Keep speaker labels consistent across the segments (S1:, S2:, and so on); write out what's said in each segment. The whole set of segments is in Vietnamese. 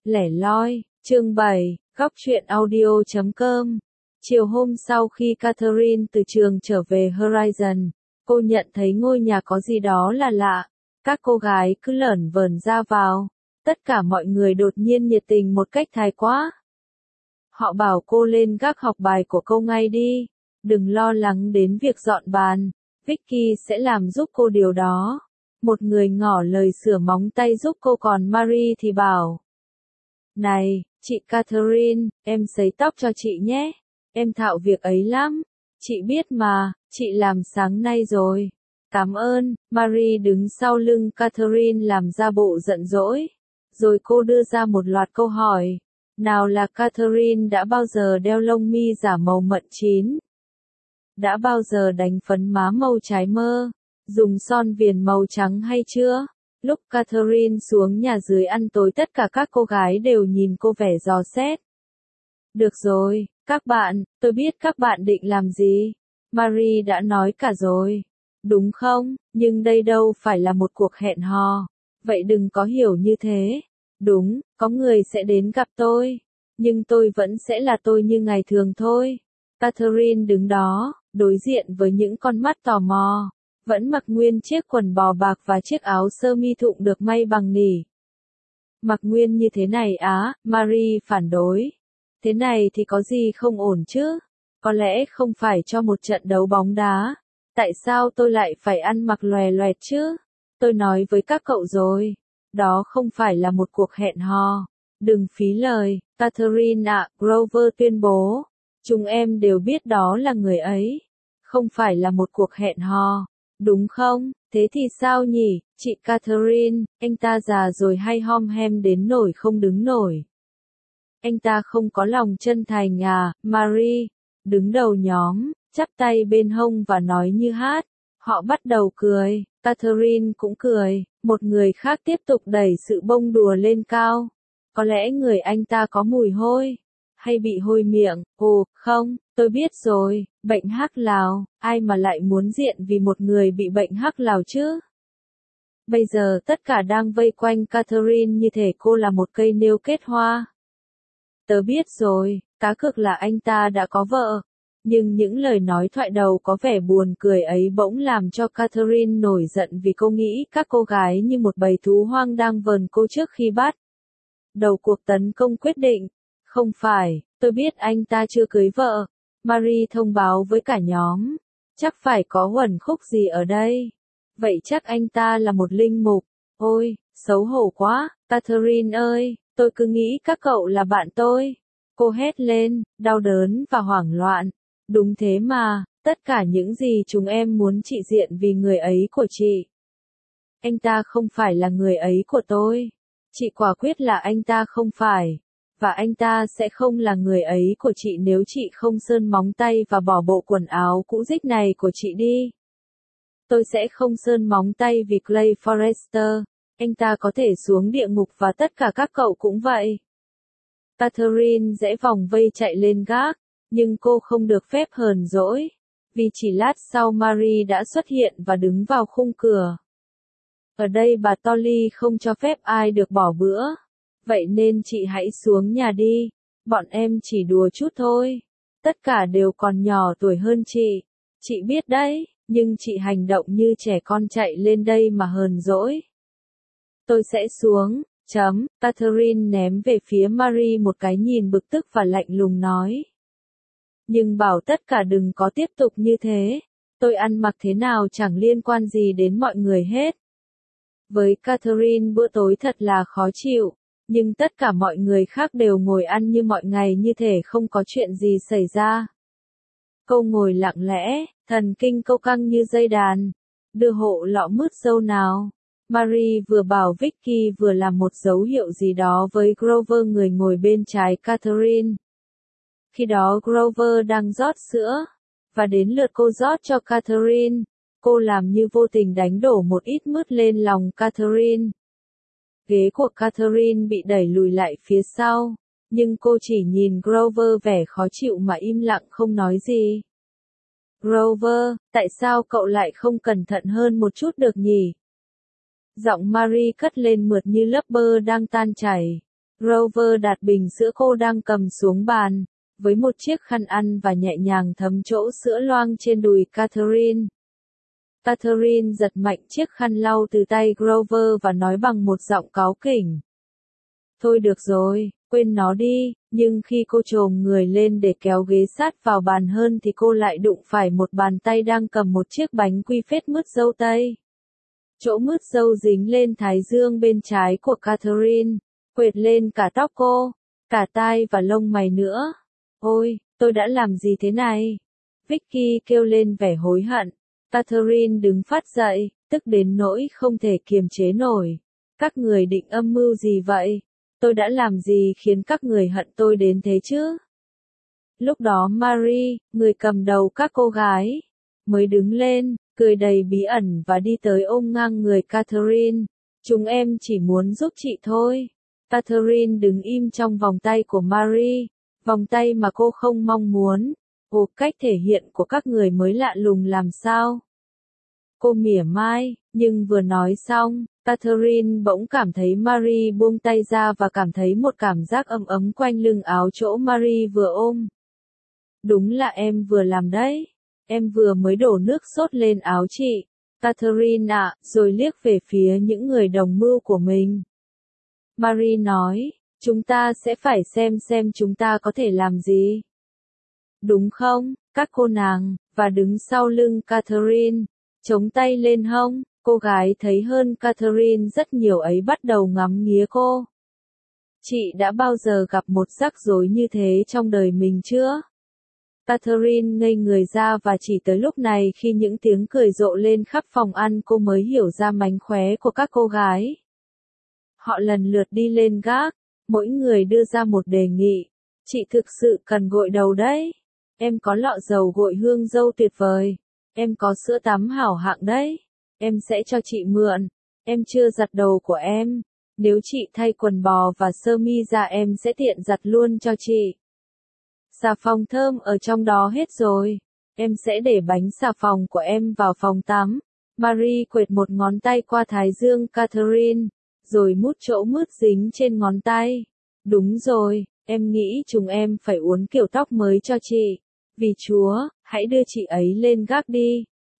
S1: Lẻ loi, chương 7, góc truyện audio.com. Chiều hôm sau khi Catherine từ trường trở về Horizon, cô nhận thấy ngôi nhà có gì đó là lạ. Các cô gái cứ lởn vởn ra vào. Tất cả mọi người đột nhiên nhiệt tình một cách thái quá. Họ bảo cô lên gác học bài của cô ngay đi. Đừng lo lắng đến việc dọn bàn. Vicky sẽ làm giúp cô điều đó. Một người ngỏ lời sửa móng tay giúp cô, còn Marie thì bảo: Này, chị Catherine, em sấy tóc cho chị nhé. Em thạo việc ấy lắm. Chị biết mà, chị làm sáng nay rồi. Cảm ơn. Marie đứng sau lưng Catherine làm ra bộ giận dỗi. Rồi cô đưa ra một loạt câu hỏi. Nào là Catherine đã bao giờ đeo lông mi giả màu mận chín? Đã bao giờ đánh phấn má màu trái mơ? Dùng son viền màu trắng hay chưa? Lúc Catherine xuống nhà dưới ăn tối, tất cả các cô gái đều nhìn cô vẻ dò xét. Được rồi, các bạn, tôi biết các bạn định làm gì. Marie đã nói cả rồi. Đúng không? Nhưng đây đâu phải là một cuộc hẹn hò. Vậy đừng có hiểu như thế. Đúng, có người sẽ đến gặp tôi. Nhưng tôi vẫn sẽ là tôi như ngày thường thôi. Catherine đứng đó, đối diện với những con mắt tò mò. Vẫn mặc nguyên chiếc quần bò bạc và chiếc áo sơ mi thụng được may bằng nỉ. Mặc nguyên như thế này á, Marie phản đối. Thế này thì có gì không ổn chứ? Có lẽ không phải cho một trận đấu bóng đá. Tại sao tôi lại phải ăn mặc lòe loẹt chứ? Tôi nói với các cậu rồi. Đó không phải là một cuộc hẹn hò. Đừng phí lời, Catherine ạ, Grover tuyên bố. Chúng em đều biết đó là người ấy. Không phải là một cuộc hẹn hò. Đúng không? Thế thì sao nhỉ, chị Catherine, anh ta già rồi hay hom hem đến nỗi không đứng nổi? Anh ta không có lòng chân thành à, Marie? Đứng đầu nhóm, chắp tay bên hông và nói như hát. Họ bắt đầu cười, Catherine cũng cười, một người khác tiếp tục đẩy sự bông đùa lên cao. Có lẽ người anh ta có mùi hôi, hay bị hôi miệng. Ồ, không, tôi biết rồi, bệnh hắc lào, ai mà lại muốn diện vì một người bị bệnh hắc lào chứ? Bây giờ tất cả đang vây quanh Catherine như thể cô là một cây nêu kết hoa. Tớ biết rồi, cá cược là anh ta đã có vợ. Nhưng những lời nói thoại đầu có vẻ buồn cười ấy bỗng làm cho Catherine nổi giận, vì cô nghĩ các cô gái như một bầy thú hoang đang vờn cô trước khi bắt đầu cuộc tấn công quyết định. Không phải, tôi biết anh ta chưa cưới vợ. Marie thông báo với cả nhóm. Chắc phải có uẩn khúc gì ở đây. Vậy chắc anh ta là một linh mục. Ôi, xấu hổ quá, Catherine ơi, tôi cứ nghĩ các cậu là bạn tôi. Cô hét lên, đau đớn và hoảng loạn. Đúng thế mà, tất cả những gì chúng em muốn chị diện vì người ấy của chị. Anh ta không phải là người ấy của tôi. Chị quả quyết là anh ta không phải. Và anh ta sẽ không là người ấy của chị nếu chị không sơn móng tay và bỏ bộ quần áo cũ rích này của chị đi. Tôi sẽ không sơn móng tay vì Clay Forrester. Anh ta có thể xuống địa ngục và tất cả các cậu cũng vậy. Catherine rẽ vòng vây chạy lên gác, nhưng cô không được phép hờn dỗi. Vì chỉ lát sau Marie đã xuất hiện và đứng vào khung cửa. Ở đây bà Tolly không cho phép ai được bỏ bữa. Vậy nên chị hãy xuống nhà đi. Bọn em chỉ đùa chút thôi. Tất cả đều còn nhỏ tuổi hơn chị. Chị biết đấy, nhưng chị hành động như trẻ con chạy lên đây mà hờn dỗi. Tôi sẽ xuống. Catherine ném về phía Marie một cái nhìn bực tức và lạnh lùng nói. Nhưng bảo tất cả đừng có tiếp tục như thế. Tôi ăn mặc thế nào chẳng liên quan gì đến mọi người hết. Với Catherine bữa tối thật là khó chịu. Nhưng tất cả mọi người khác đều ngồi ăn như mọi ngày, như thể không có chuyện gì xảy ra. Cô ngồi lặng lẽ, thần kinh câu căng như dây đàn. Đưa hộ lọ mứt dâu nào. Marie vừa bảo Vicky vừa làm một dấu hiệu gì đó với Grover, người ngồi bên trái Catherine. Khi đó Grover đang rót sữa. Và đến lượt cô rót cho Catherine. Cô làm như vô tình đánh đổ một ít mứt lên lòng Catherine. Ghế của Catherine bị đẩy lùi lại phía sau. Nhưng cô chỉ nhìn Grover vẻ khó chịu mà im lặng không nói gì. Grover, tại sao cậu lại không cẩn thận hơn một chút được nhỉ? Giọng Marie cất lên mượt như lớp bơ đang tan chảy. Grover đặt bình sữa cô đang cầm xuống bàn, với một chiếc khăn ăn và nhẹ nhàng thấm chỗ sữa loang trên đùi Catherine. Catherine giật mạnh chiếc khăn lau từ tay Grover và nói bằng một giọng cáu kỉnh. Thôi được rồi, quên nó đi, nhưng khi cô chồm người lên để kéo ghế sát vào bàn hơn thì cô lại đụng phải một bàn tay đang cầm một chiếc bánh quy phết mứt dâu tây. Chỗ mứt dâu dính lên thái dương bên trái của Catherine, quệt lên cả tóc cô, cả tai và lông mày nữa. Ôi, tôi đã làm gì thế này? Vicky kêu lên vẻ hối hận. Catherine đứng phát dậy, tức đến nỗi không thể kiềm chế nổi. Các người định âm mưu gì vậy? Tôi đã làm gì khiến các người hận tôi đến thế chứ? Lúc đó Marie, người cầm đầu các cô gái, mới đứng lên, cười đầy bí ẩn và đi tới ôm ngang người Catherine. Chúng em chỉ muốn giúp chị thôi. Catherine đứng im trong vòng tay của Marie, vòng tay mà cô không mong muốn. Ồ, cách thể hiện của các người mới lạ lùng làm sao? Cô mỉa mai, nhưng vừa nói xong, Catherine bỗng cảm thấy Marie buông tay ra và cảm thấy một cảm giác ấm ấm quanh lưng áo chỗ Marie vừa ôm. Đúng là em vừa làm đấy. Em vừa mới đổ nước sốt lên áo chị, Catherine ạ, rồi liếc về phía những người đồng mưu của mình. Marie nói, chúng ta sẽ phải xem chúng ta có thể làm gì. Đúng không, các cô nàng, và đứng sau lưng Catherine, chống tay lên hông, cô gái thấy hơn Catherine rất nhiều ấy bắt đầu ngắm nghía cô. Chị đã bao giờ gặp một rắc rối như thế trong đời mình chưa? Catherine ngây người ra và chỉ tới lúc này khi những tiếng cười rộ lên khắp phòng ăn cô mới hiểu ra mánh khóe của các cô gái. Họ lần lượt đi lên gác, mỗi người đưa ra một đề nghị. Chị thực sự cần gội đầu đấy. Em có lọ dầu gội hương dâu tuyệt vời. Em có sữa tắm hảo hạng đấy. Em sẽ cho chị mượn. Em chưa giặt đầu của em. Nếu chị thay quần bò và sơ mi ra em sẽ tiện giặt luôn cho chị. Xà phòng thơm ở trong đó hết rồi. Em sẽ để bánh xà phòng của em vào phòng tắm. Marie quệt một ngón tay qua thái dương Catherine, rồi mút chỗ mứt dính trên ngón tay. Đúng rồi, em nghĩ chúng em phải uốn kiểu tóc mới cho chị. Vì Chúa, hãy đưa chị ấy lên gác đi.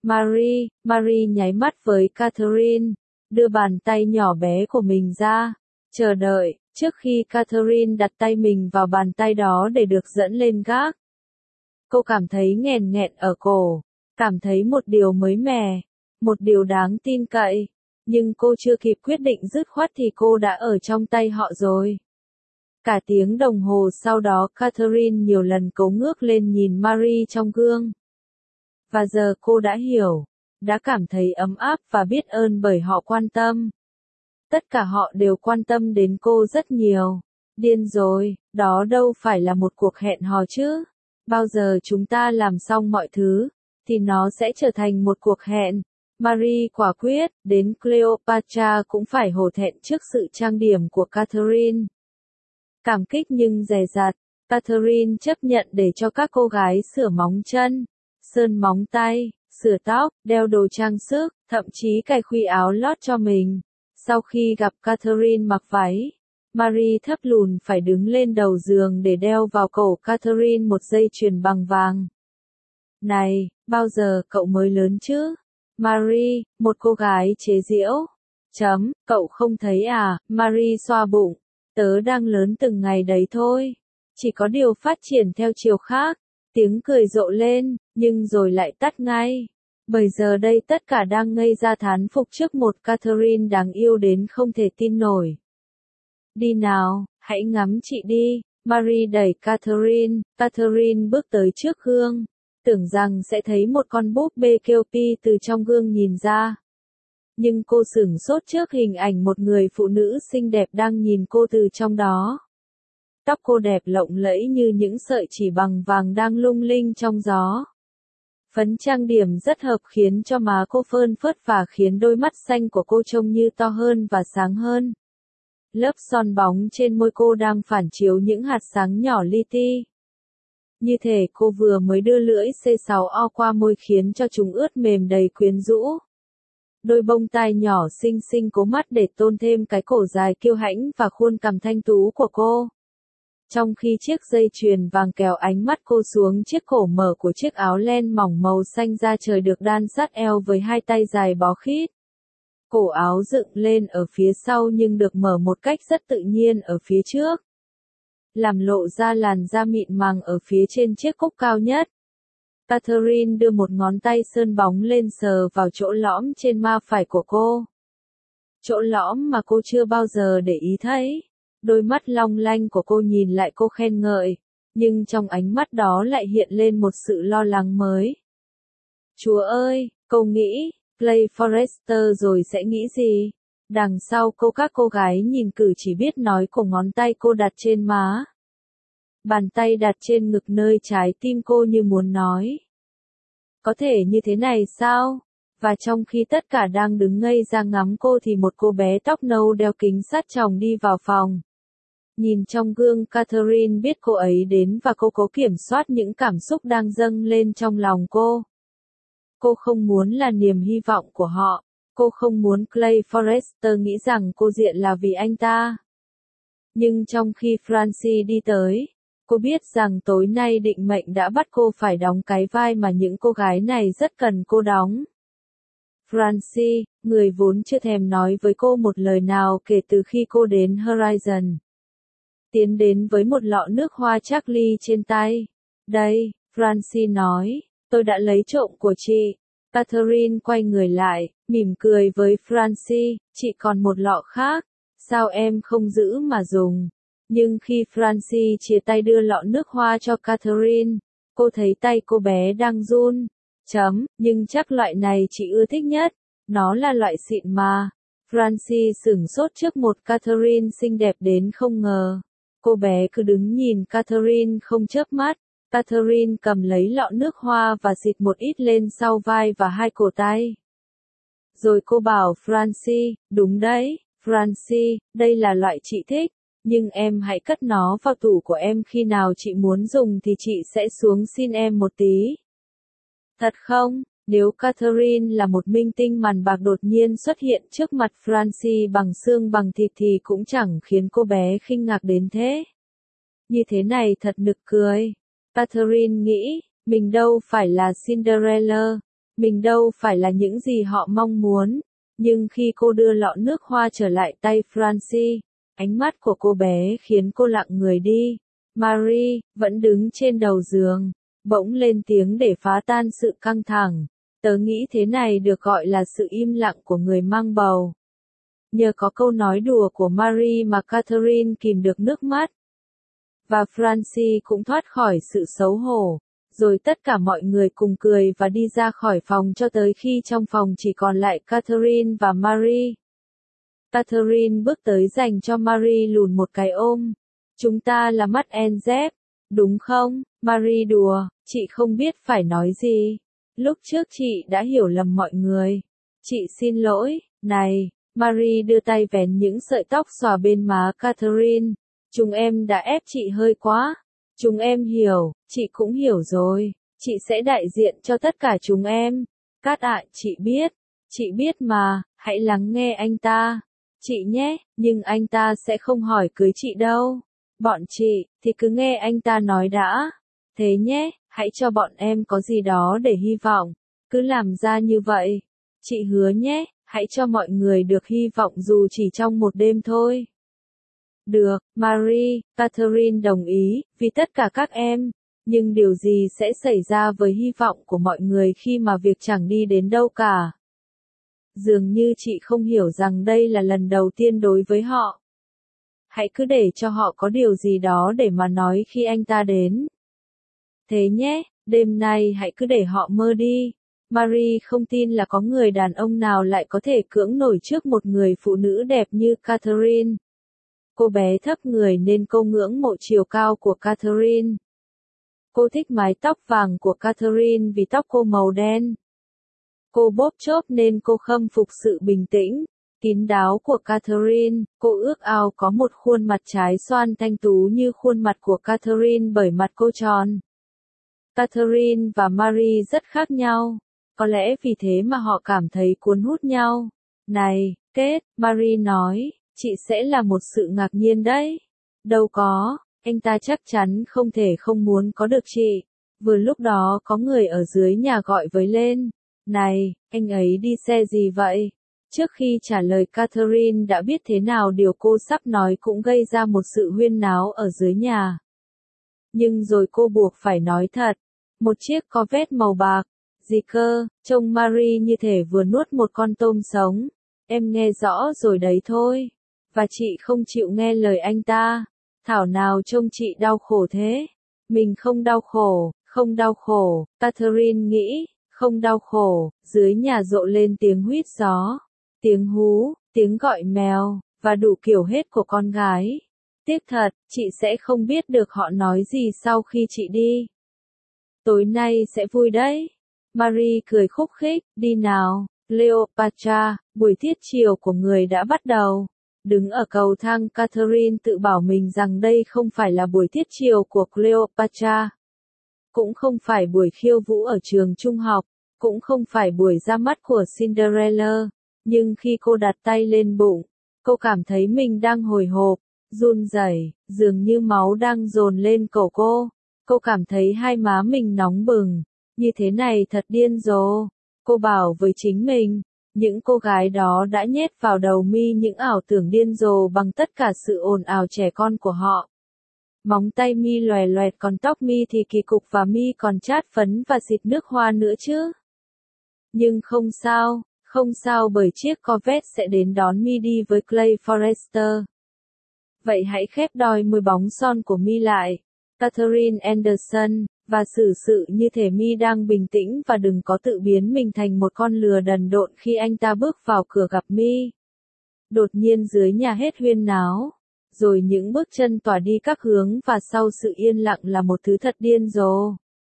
S1: Marie nháy mắt với Catherine, đưa bàn tay nhỏ bé của mình ra, chờ đợi, trước khi Catherine đặt tay mình vào bàn tay đó để được dẫn lên gác. Cô cảm thấy nghẹn nghẹn ở cổ, cảm thấy một điều mới mẻ, một điều đáng tin cậy, nhưng cô chưa kịp quyết định dứt khoát thì cô đã ở trong tay họ rồi. Cả tiếng đồng hồ sau đó Catherine nhiều lần cấu ngước lên nhìn Marie trong gương. Và giờ cô đã hiểu, đã cảm thấy ấm áp và biết ơn bởi họ quan tâm. Tất cả họ đều quan tâm đến cô rất nhiều. Điên rồi, đó đâu phải là một cuộc hẹn hò chứ. Bao giờ chúng ta làm xong mọi thứ, thì nó sẽ trở thành một cuộc hẹn. Marie quả quyết, đến Cleopatra cũng phải hổ thẹn trước sự trang điểm của Catherine. Cảm kích nhưng dè dặt, Catherine chấp nhận để cho các cô gái sửa móng chân, sơn móng tay, sửa tóc, đeo đồ trang sức, thậm chí cài khuy áo lót cho mình. Sau khi gặp Catherine mặc váy, Marie thấp lùn phải đứng lên đầu giường để đeo vào cổ Catherine một dây chuyền bằng vàng. Này, bao giờ cậu mới lớn chứ? Marie, một cô gái chế giễu. Cậu không thấy à? Marie xoa bụng. Tớ đang lớn từng ngày đấy thôi. Chỉ có điều phát triển theo chiều khác. Tiếng cười rộ lên, nhưng rồi lại tắt ngay. Bởi giờ đây tất cả đang ngây ra thán phục trước một Catherine đáng yêu đến không thể tin nổi. Đi nào, hãy ngắm chị đi. Marie đẩy Catherine. Catherine bước tới trước gương, tưởng rằng sẽ thấy một con búp bê kêu pi từ trong gương nhìn ra. Nhưng cô sửng sốt trước hình ảnh một người phụ nữ xinh đẹp đang nhìn cô từ trong đó. Tóc cô đẹp lộng lẫy như những sợi chỉ bằng vàng đang lung linh trong gió. Phấn trang điểm rất hợp khiến cho má cô phơn phớt và khiến đôi mắt xanh của cô trông như to hơn và sáng hơn. Lớp son bóng trên môi cô đang phản chiếu những hạt sáng nhỏ li ti. Như thể cô vừa mới đưa lưỡi C6O qua môi khiến cho chúng ướt mềm đầy quyến rũ. Đôi bông tai nhỏ xinh xinh cố mắt để tôn thêm cái cổ dài kiêu hãnh và khuôn cằm thanh tú của cô. Trong khi chiếc dây chuyền vàng kéo ánh mắt cô xuống chiếc cổ mở của chiếc áo len mỏng màu xanh da trời được đan sát eo với hai tay dài bó khít. Cổ áo dựng lên ở phía sau nhưng được mở một cách rất tự nhiên ở phía trước, làm lộ ra làn da mịn màng ở phía trên chiếc cúc cao nhất. Catherine đưa một ngón tay sơn bóng lên sờ vào chỗ lõm trên ma phải của cô. Chỗ lõm mà cô chưa bao giờ để ý thấy. Đôi mắt long lanh của cô nhìn lại cô khen ngợi, nhưng trong ánh mắt đó lại hiện lên một sự lo lắng mới. Chúa ơi, cô nghĩ, Clay Forrester rồi sẽ nghĩ gì? Đằng sau cô các cô gái nhìn cử chỉ biết nói của ngón tay cô đặt trên má. Bàn tay đặt trên ngực nơi trái tim cô như muốn nói. Có thể như thế này sao? Và trong khi tất cả đang đứng ngây ra ngắm cô thì một cô bé tóc nâu đeo kính sát tròng đi vào phòng. Nhìn trong gương, Catherine biết cô ấy đến và cô cố kiểm soát những cảm xúc đang dâng lên trong lòng cô. Cô không muốn là niềm hy vọng của họ. Cô không muốn Clay Forrester nghĩ rằng cô diện là vì anh ta. Nhưng trong khi Francie đi tới, cô biết rằng tối nay định mệnh đã bắt cô phải đóng cái vai mà những cô gái này rất cần cô đóng. Francie, người vốn chưa thèm nói với cô một lời nào kể từ khi cô đến Horizon, tiến đến với một lọ nước hoa Charlie trên tay. Đây, Francie nói, tôi đã lấy trộm của chị. Catherine quay người lại, mỉm cười với Francie, chị còn một lọ khác, sao em không giữ mà dùng? Nhưng khi Francie chia tay đưa lọ nước hoa cho Catherine, cô thấy tay cô bé đang run. Nhưng chắc loại này chị ưa thích nhất, nó là loại xịn mà. Francie sửng sốt trước một Catherine xinh đẹp đến không ngờ. Cô bé cứ đứng nhìn Catherine không chớp mắt. Catherine cầm lấy lọ nước hoa và xịt một ít lên sau vai và hai cổ tay. Rồi cô bảo Francie, đúng đấy, Francie, đây là loại chị thích, nhưng em hãy cất nó vào tủ của em, khi nào chị muốn dùng thì chị sẽ xuống xin em một tí. Thật không? Nếu Catherine là một minh tinh màn bạc đột nhiên xuất hiện trước mặt Francie bằng xương bằng thịt thì cũng chẳng khiến cô bé khinh ngạc đến thế. Như thế này thật nực cười. Catherine nghĩ, mình đâu phải là Cinderella, mình đâu phải là những gì họ mong muốn. Nhưng khi cô đưa lọ nước hoa trở lại tay Francie, ánh mắt của cô bé khiến cô lặng người đi. Marie, vẫn đứng trên đầu giường, bỗng lên tiếng để phá tan sự căng thẳng. Tớ nghĩ thế này được gọi là sự im lặng của người mang bầu. Nhờ có câu nói đùa của Marie mà Catherine kìm được nước mắt. Và Francie cũng thoát khỏi sự xấu hổ. Rồi tất cả mọi người cùng cười và đi ra khỏi phòng cho tới khi trong phòng chỉ còn lại Catherine và Marie. Catherine bước tới dành cho Marie lùn một cái ôm. Chúng ta là mắt NZ, đúng không? Marie đùa, chị không biết phải nói gì. Lúc trước chị đã hiểu lầm mọi người. Chị xin lỗi, này. Marie đưa tay vén những sợi tóc xòa bên má Catherine. Chúng em đã ép chị hơi quá. Chúng em hiểu, chị cũng hiểu rồi. Chị sẽ đại diện cho tất cả chúng em. Cát ạ, chị biết mà, hãy lắng nghe anh ta. Chị nhé, nhưng anh ta sẽ không hỏi cưới chị đâu. Bọn chị, thì cứ nghe anh ta nói đã. Thế nhé, hãy cho bọn em có gì đó để hy vọng. Cứ làm ra như vậy. Chị hứa nhé, hãy cho mọi người được hy vọng dù chỉ trong một đêm thôi. Được, Marie, Catherine đồng ý, vì tất cả các em. Nhưng điều gì sẽ xảy ra với hy vọng của mọi người khi mà việc chẳng đi đến đâu cả? Dường như chị không hiểu rằng đây là lần đầu tiên đối với họ. Hãy cứ để cho họ có điều gì đó để mà nói khi anh ta đến. Thế nhé, đêm nay hãy cứ để họ mơ đi. Marie không tin là có người đàn ông nào lại có thể cưỡng nổi trước một người phụ nữ đẹp như Catherine. Cô bé thấp người nên cô ngưỡng mộ chiều cao của Catherine. Cô thích mái tóc vàng của Catherine vì tóc cô màu đen. Cô bóp chốp nên cô khâm phục sự bình tĩnh, kín đáo của Catherine. Cô ước ao có một khuôn mặt trái xoan thanh tú như khuôn mặt của Catherine bởi mặt cô tròn. Catherine và Marie rất khác nhau. Có lẽ vì thế mà họ cảm thấy cuốn hút nhau. Này, Kate, Marie nói, chị sẽ là một sự ngạc nhiên đấy. Đâu có, anh ta chắc chắn không thể không muốn có được chị. Vừa lúc đó có người ở dưới nhà gọi với lên. Này, anh ấy đi xe gì vậy? Trước khi trả lời Catherine đã biết thế nào điều cô sắp nói cũng gây ra một sự huyên náo ở dưới nhà. Nhưng rồi cô buộc phải nói thật. Một chiếc Corvette màu bạc. Gì cơ, trông Marie như thể vừa nuốt một con tôm sống. Em nghe rõ rồi đấy thôi. Và chị không chịu nghe lời anh ta. Thảo nào trông chị đau khổ thế. Mình không đau khổ, không đau khổ, Catherine nghĩ, không đau khổ. Dưới nhà rộ lên tiếng huýt gió, tiếng hú, tiếng gọi mèo, và đủ kiểu hết của con gái. Tiếc thật, chị sẽ không biết được họ nói gì sau khi chị đi. Tối nay sẽ vui đấy. Marie cười khúc khích, đi nào, Cleopatra, buổi tiết chiều của người đã bắt đầu. Đứng ở cầu thang Catherine tự bảo mình rằng đây không phải là buổi tiết chiều của Cleopatra. Cũng không phải buổi khiêu vũ ở trường trung học, cũng không phải buổi ra mắt của Cinderella. Nhưng khi cô đặt tay lên bụng, cô cảm thấy mình đang hồi hộp, run rẩy, dường như máu đang dồn lên cổ cô. Cô cảm thấy hai má mình nóng bừng, như thế này thật điên rồ. Cô bảo với chính mình, những cô gái đó đã nhét vào đầu mi những ảo tưởng điên rồ bằng tất cả sự ồn ào trẻ con của họ. Móng tay mi lòe loẹt còn tóc mi thì kỳ cục và mi còn chát phấn và xịt nước hoa nữa chứ. Nhưng không sao bởi chiếc Corvette sẽ đến đón mi đi với Clay Forrester. Vậy hãy khép đôi môi bóng son của mi lại, Catherine Anderson, và xử sự như thể mi đang bình tĩnh và đừng có tự biến mình thành một con lừa đần độn khi anh ta bước vào cửa gặp mi. Đột nhiên dưới nhà hết huyên náo, rồi những bước chân tỏa đi các hướng và sau sự yên lặng là một thứ thật điên rồ.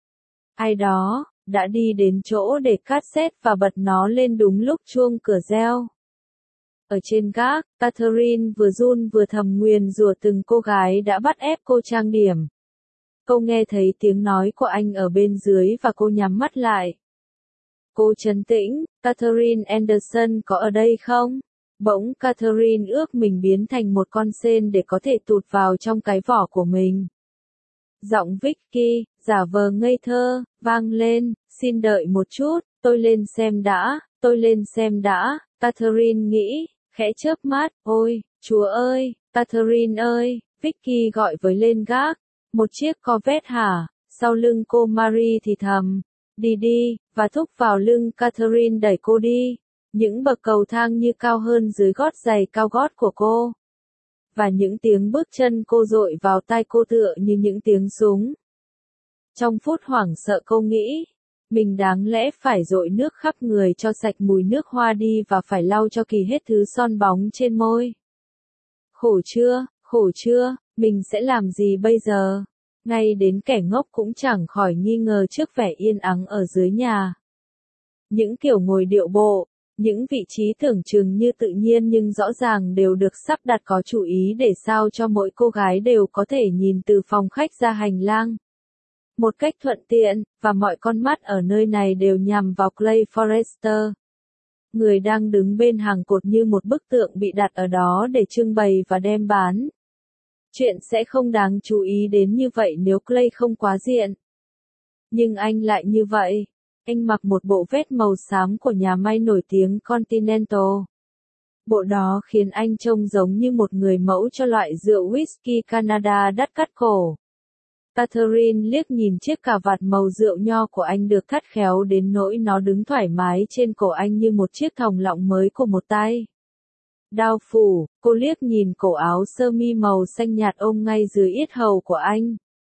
S1: Ai đó đã đi đến chỗ để cassette và bật nó lên đúng lúc chuông cửa reo. Ở trên gác, Catherine vừa run vừa thầm nguyền rủa từng cô gái đã bắt ép cô trang điểm. Cô nghe thấy tiếng nói của anh ở bên dưới và cô nhắm mắt lại. Cô trấn tĩnh, Catherine Anderson có ở đây không? Bỗng Catherine ước mình biến thành một con sên để có thể tụt vào trong cái vỏ của mình. Giọng Vicky, giả vờ ngây thơ, vang lên, xin đợi một chút, tôi lên xem đã, Catherine nghĩ, khẽ chớp mắt, ôi, Chúa ơi, Catherine ơi, Vicky gọi với lên gác, một chiếc Corvette hả, sau lưng cô Marie thì thầm, đi, và thúc vào lưng Catherine đẩy cô đi, những bậc cầu thang như cao hơn dưới gót giày cao gót của cô. Và những tiếng bước chân cô dội vào tai cô tựa như những tiếng súng. Trong phút hoảng sợ cô nghĩ, mình đáng lẽ phải dội nước khắp người cho sạch mùi nước hoa đi và phải lau cho kỳ hết thứ son bóng trên môi. Khổ chưa, mình sẽ làm gì bây giờ? Ngay đến kẻ ngốc cũng chẳng khỏi nghi ngờ trước vẻ yên ắng ở dưới nhà. Những kiểu ngồi điệu bộ, những vị trí tưởng chừng như tự nhiên nhưng rõ ràng đều được sắp đặt có chủ ý để sao cho mỗi cô gái đều có thể nhìn từ phòng khách ra hành lang. Một cách thuận tiện, và mọi con mắt ở nơi này đều nhằm vào Clay Forrester. Người đang đứng bên hàng cột như một bức tượng bị đặt ở đó để trưng bày và đem bán. Chuyện sẽ không đáng chú ý đến như vậy nếu Clay không quá diện. Nhưng anh lại như vậy. Anh mặc một bộ vest màu xám của nhà may nổi tiếng Continental. Bộ đó khiến anh trông giống như một người mẫu cho loại rượu whisky Canada đắt cắt cổ. Catherine liếc nhìn chiếc cà vạt màu rượu nho của anh được thắt khéo đến nỗi nó đứng thoải mái trên cổ anh như một chiếc thòng lọng mới của một tay. Đao phủ, cô liếc nhìn cổ áo sơ mi màu xanh nhạt ôm ngay dưới yết hầu của anh.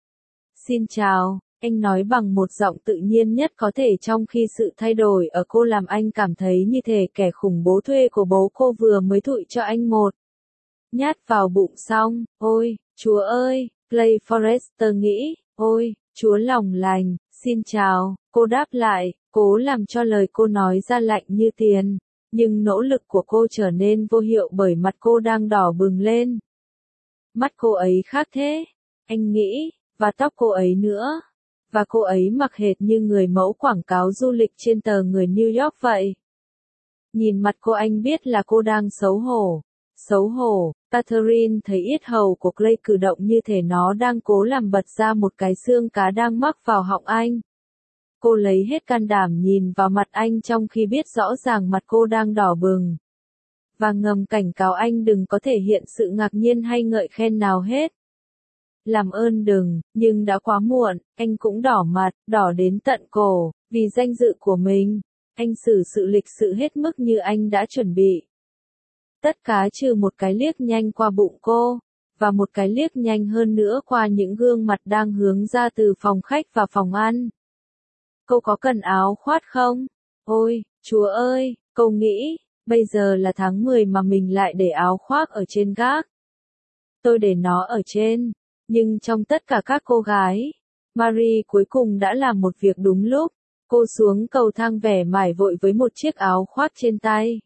S1: Xin chào, anh nói bằng một giọng tự nhiên nhất có thể trong khi sự thay đổi ở cô làm anh cảm thấy như thể kẻ khủng bố thuê của bố cô vừa mới thụi cho anh một nhát vào bụng xong. Ôi, Chúa ơi, Clay Forrester nghĩ, ôi, Chúa lòng lành, xin chào, cô đáp lại, cố làm cho lời cô nói ra lạnh như tiền. Nhưng nỗ lực của cô trở nên vô hiệu bởi mặt cô đang đỏ bừng lên. Mắt cô ấy khác thế, anh nghĩ, và tóc cô ấy nữa. Và cô ấy mặc hệt như người mẫu quảng cáo du lịch trên tờ người New York vậy. Nhìn mặt cô anh biết là cô đang xấu hổ. Xấu hổ, Catherine thấy yết hầu của Clay cử động như thể nó đang cố làm bật ra một cái xương cá đang mắc vào họng anh. Cô lấy hết can đảm nhìn vào mặt anh trong khi biết rõ ràng mặt cô đang đỏ bừng. Và ngầm cảnh cáo anh đừng có thể hiện sự ngạc nhiên hay ngợi khen nào hết. Làm ơn đừng, nhưng đã quá muộn, anh cũng đỏ mặt, đỏ đến tận cổ, vì danh dự của mình. Anh xử sự lịch sự hết mức như anh đã chuẩn bị. Tất cả trừ một cái liếc nhanh qua bụng cô, và một cái liếc nhanh hơn nữa qua những gương mặt đang hướng ra từ phòng khách và phòng ăn. Cô có cần áo khoác không? Ôi, Chúa ơi, cô nghĩ, bây giờ là tháng 10 mà mình lại để áo khoác ở trên gác. Tôi để nó ở trên, nhưng trong tất cả các cô gái, Marie cuối cùng đã làm một việc đúng lúc. Cô xuống cầu thang vẻ mải vội với một chiếc áo khoác trên tay.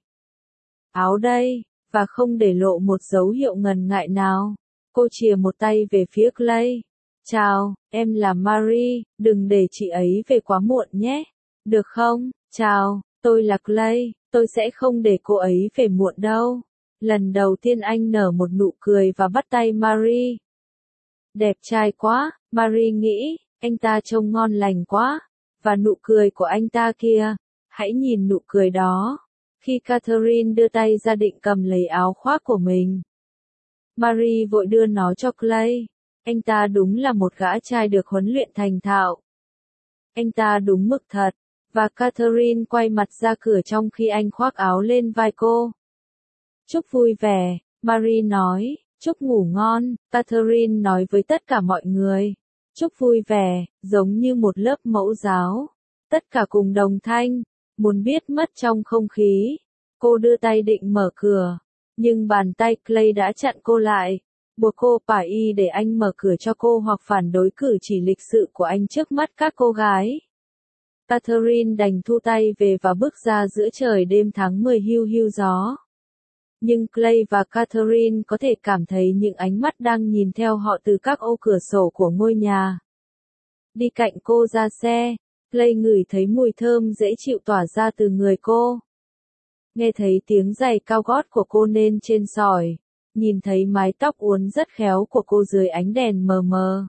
S1: Áo đây, và không để lộ một dấu hiệu ngần ngại nào. Cô chìa một tay về phía Clay. Chào, em là Marie, đừng để chị ấy về quá muộn nhé. Được không? Chào, tôi là Clay, tôi sẽ không để cô ấy về muộn đâu. Lần đầu tiên anh nở một nụ cười và bắt tay Marie. Đẹp trai quá, Marie nghĩ, anh ta trông ngon lành quá. Và nụ cười của anh ta kia, hãy nhìn nụ cười đó. Khi Catherine đưa tay ra định cầm lấy áo khoác của mình, Marie vội đưa nó cho Clay. Anh ta đúng là một gã trai được huấn luyện thành thạo. Anh ta đúng mực thật. Và Catherine quay mặt ra cửa trong khi anh khoác áo lên vai cô. Chúc vui vẻ, Marie nói. Chúc ngủ ngon, Catherine nói với tất cả mọi người. Chúc vui vẻ, giống như một lớp mẫu giáo. Tất cả cùng đồng thanh, muốn biết mất trong không khí. Cô đưa tay định mở cửa, nhưng bàn tay Clay đã chặn cô lại. Buộc cô phải y để anh mở cửa cho cô hoặc phản đối cử chỉ lịch sự của anh trước mắt các cô gái. Catherine đành thu tay về và bước ra giữa trời đêm tháng 10 hiu hiu gió. Nhưng Clay và Catherine có thể cảm thấy những ánh mắt đang nhìn theo họ từ các ô cửa sổ của ngôi nhà. Đi cạnh cô ra xe, Clay ngửi thấy mùi thơm dễ chịu tỏa ra từ người cô. Nghe thấy tiếng giày cao gót của cô nên trên sỏi, nhìn thấy mái tóc uốn rất khéo của cô dưới ánh đèn mờ mờ.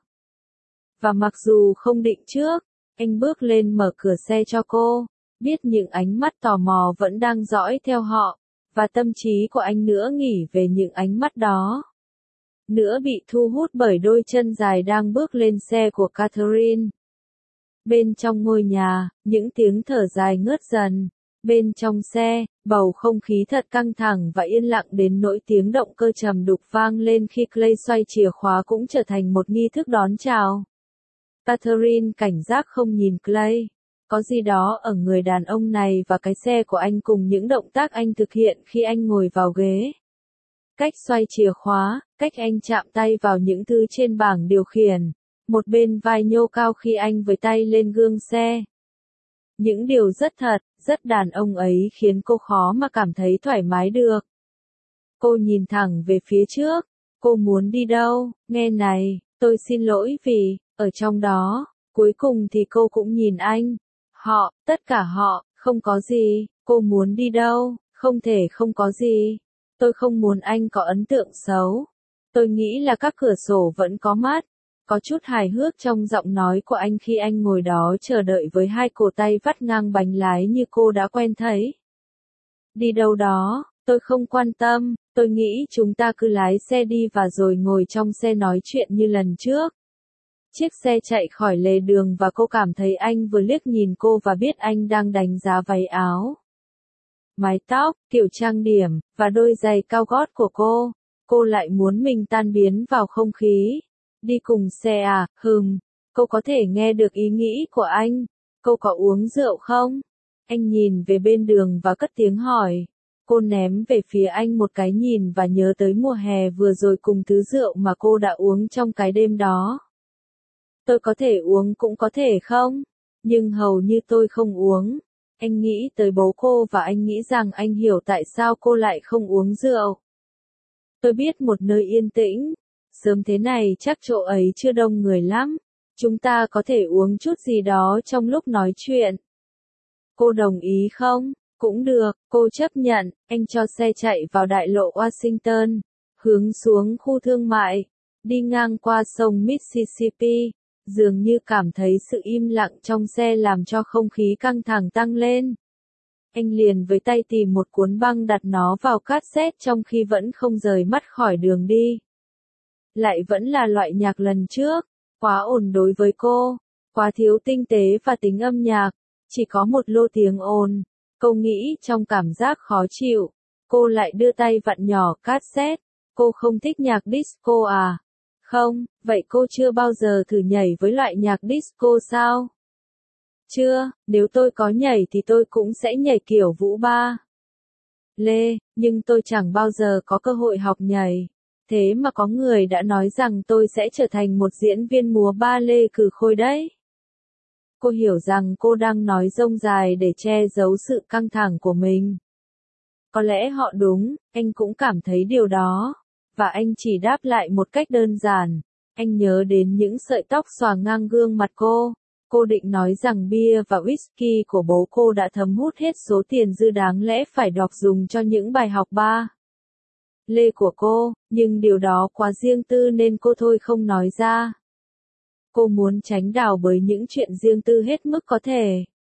S1: Và mặc dù không định trước, anh bước lên mở cửa xe cho cô, biết những ánh mắt tò mò vẫn đang dõi theo họ. Và tâm trí của anh nữa nghỉ về những ánh mắt đó. Nữa bị thu hút bởi đôi chân dài đang bước lên xe của Catherine. Bên trong ngôi nhà, những tiếng thở dài ngớt dần. Bên trong xe, bầu không khí thật căng thẳng và yên lặng đến nỗi tiếng động cơ trầm đục vang lên khi Clay xoay chìa khóa cũng trở thành một nghi thức đón chào. Catherine cảnh giác không nhìn Clay. Có gì đó ở người đàn ông này và cái xe của anh cùng những động tác anh thực hiện khi anh ngồi vào ghế. Cách xoay chìa khóa, cách anh chạm tay vào những thứ trên bảng điều khiển. Một bên vai nhô cao khi anh với tay lên gương xe. Những điều rất thật, rất đàn ông ấy khiến cô khó mà cảm thấy thoải mái được. Cô nhìn thẳng về phía trước. Cô muốn đi đâu? Nghe này, tôi xin lỗi vì, ở trong đó, cuối cùng thì cô cũng nhìn anh. Họ, tất cả họ, không có gì, cô muốn đi đâu, không thể không có gì. Tôi không muốn anh có ấn tượng xấu. Tôi nghĩ là các cửa sổ vẫn có mắt. Có chút hài hước trong giọng nói của anh khi anh ngồi đó chờ đợi với hai cổ tay vắt ngang bánh lái như cô đã quen thấy. Đi đâu đó, tôi không quan tâm, tôi nghĩ chúng ta cứ lái xe đi và rồi ngồi trong xe nói chuyện như lần trước. Chiếc xe chạy khỏi lề đường và cô cảm thấy anh vừa liếc nhìn cô và biết anh đang đánh giá váy áo, mái tóc, kiểu trang điểm, và đôi giày cao gót của cô. Cô lại muốn mình tan biến vào không khí. Đi cùng xe à, cô có thể nghe được ý nghĩ của anh. Cô có uống rượu không? Anh nhìn về bên đường và cất tiếng hỏi. Cô ném về phía anh một cái nhìn và nhớ tới mùa hè vừa rồi cùng thứ rượu mà cô đã uống trong cái đêm đó. Tôi có thể uống cũng có thể không, nhưng hầu như tôi không uống. Anh nghĩ tới bố cô và anh nghĩ rằng anh hiểu tại sao cô lại không uống rượu. Tôi biết một nơi yên tĩnh. Sớm thế này chắc chỗ ấy chưa đông người lắm. Chúng ta có thể uống chút gì đó trong lúc nói chuyện. Cô đồng ý không? Cũng được, cô chấp nhận. Anh cho xe chạy vào đại lộ Washington, hướng xuống khu thương mại, đi ngang qua sông Mississippi, dường như cảm thấy sự im lặng trong xe làm cho không khí căng thẳng tăng lên. Anh liền với tay tìm một cuốn băng đặt nó vào cassette trong khi vẫn không rời mắt khỏi đường đi. Lại vẫn là loại nhạc lần trước, quá ồn đối với cô, quá thiếu tinh tế và tính âm nhạc, chỉ có một lô tiếng ồn. Cô nghĩ trong cảm giác khó chịu, cô lại đưa tay vặn nhỏ cassette. Cô không thích nhạc disco à? Không, vậy cô chưa bao giờ thử nhảy với loại nhạc disco sao? Chưa, nếu tôi có nhảy thì tôi cũng sẽ nhảy kiểu vũ ba lê, nhưng tôi chẳng bao giờ có cơ hội học nhảy. Thế mà có người đã nói rằng tôi sẽ trở thành một diễn viên múa ba lê cừ khôi đấy. Cô hiểu rằng cô đang nói rông dài để che giấu sự căng thẳng của mình. Có lẽ họ đúng, anh cũng cảm thấy điều đó. Và anh chỉ đáp lại một cách đơn giản. Anh nhớ đến những sợi tóc xõa ngang gương mặt cô. Cô định nói rằng bia và whisky của bố cô đã thấm hút hết số tiền dư đáng lẽ phải đọc dùng cho những bài học ba lê của cô, nhưng điều đó quá riêng tư nên cô thôi không nói ra. Cô muốn tránh đào bới những chuyện riêng tư hết mức có thể.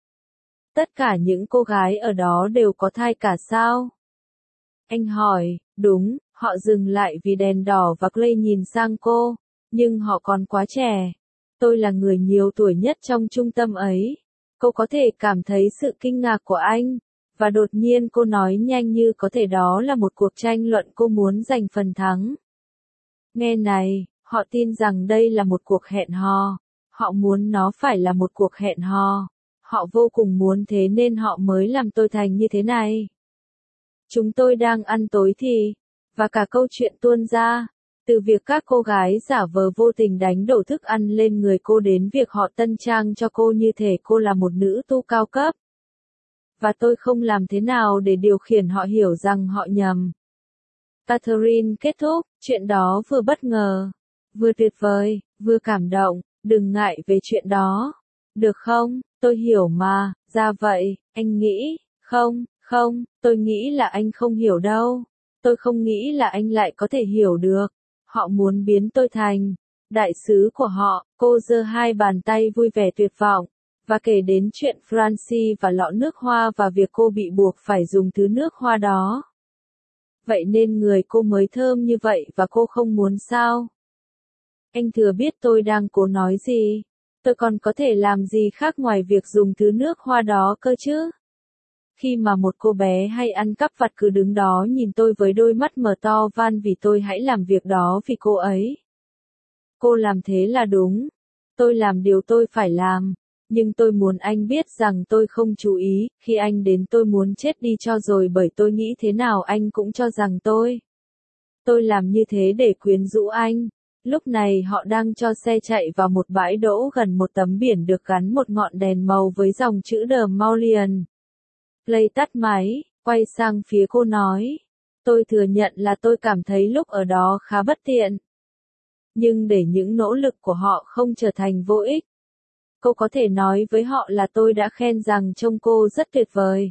S1: Tất cả những cô gái ở đó đều có thai cả sao? Anh hỏi, đúng, họ dừng lại vì đèn đỏ và Clay nhìn sang cô, nhưng họ còn quá trẻ. Tôi là người nhiều tuổi nhất trong trung tâm ấy. Cô có thể cảm thấy sự kinh ngạc của anh, và đột nhiên cô nói nhanh như có thể đó là một cuộc tranh luận cô muốn giành phần thắng. Nghe này, họ tin rằng đây là một cuộc hẹn hò. Họ muốn nó phải là một cuộc hẹn hò. Họ vô cùng muốn thế nên họ mới làm tôi thành như thế này. Chúng tôi đang ăn tối thì, và cả câu chuyện tuôn ra, từ việc các cô gái giả vờ vô tình đánh đổ thức ăn lên người cô đến việc họ tân trang cho cô như thể cô là một nữ tu cao cấp. Và tôi không làm thế nào để điều khiển họ hiểu rằng họ nhầm. Catherine kết thúc, chuyện đó vừa bất ngờ, vừa tuyệt vời, vừa cảm động, đừng ngại về chuyện đó. Được không, tôi hiểu mà, ra vậy, anh nghĩ, không, tôi nghĩ là anh không hiểu đâu. Tôi không nghĩ là anh lại có thể hiểu được. Họ muốn biến tôi thành đại sứ của họ. Cô giơ hai bàn tay vui vẻ tuyệt vọng, và kể đến chuyện Francie và lọ nước hoa và việc cô bị buộc phải dùng thứ nước hoa đó. Vậy nên người cô mới thơm như vậy và cô không muốn sao? Anh thừa biết tôi đang cố nói gì. Tôi còn có thể làm gì khác ngoài việc dùng thứ nước hoa đó cơ chứ? Khi mà một cô bé hay ăn cắp vặt cứ đứng đó nhìn tôi với đôi mắt mở to van vì tôi hãy làm việc đó vì cô ấy. Cô làm thế là đúng. Tôi làm điều tôi phải làm. Nhưng tôi muốn anh biết rằng tôi không chú ý, khi anh đến tôi muốn chết đi cho rồi bởi tôi nghĩ thế nào anh cũng cho rằng tôi làm như thế để quyến rũ anh. Lúc này họ đang cho xe chạy vào một bãi đỗ gần một tấm biển được gắn một ngọn đèn màu với dòng chữ The Maulian. Clay tắt máy, quay sang phía cô nói. Tôi thừa nhận là tôi cảm thấy lúc ở đó khá bất tiện. Nhưng để những nỗ lực của họ không trở thành vô ích. Cô có thể nói với họ là tôi đã khen rằng trông cô rất tuyệt vời.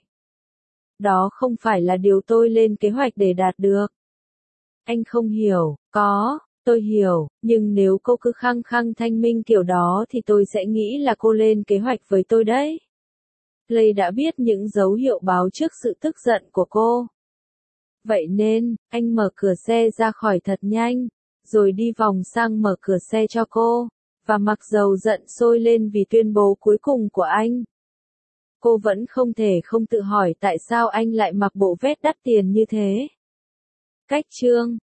S1: Đó không phải là điều tôi lên kế hoạch để đạt được. Anh không hiểu, tôi hiểu, nhưng nếu cô cứ khăng khăng thanh minh kiểu đó thì tôi sẽ nghĩ là cô lên kế hoạch với tôi đấy. Clay đã biết những dấu hiệu báo trước sự tức giận của cô. Vậy nên, anh mở cửa xe ra khỏi thật nhanh, rồi đi vòng sang mở cửa xe cho cô, và mặc dầu giận sôi lên vì tuyên bố cuối cùng của anh. Cô vẫn không thể không tự hỏi tại sao anh lại mặc bộ vest đắt tiền như thế. Cách chương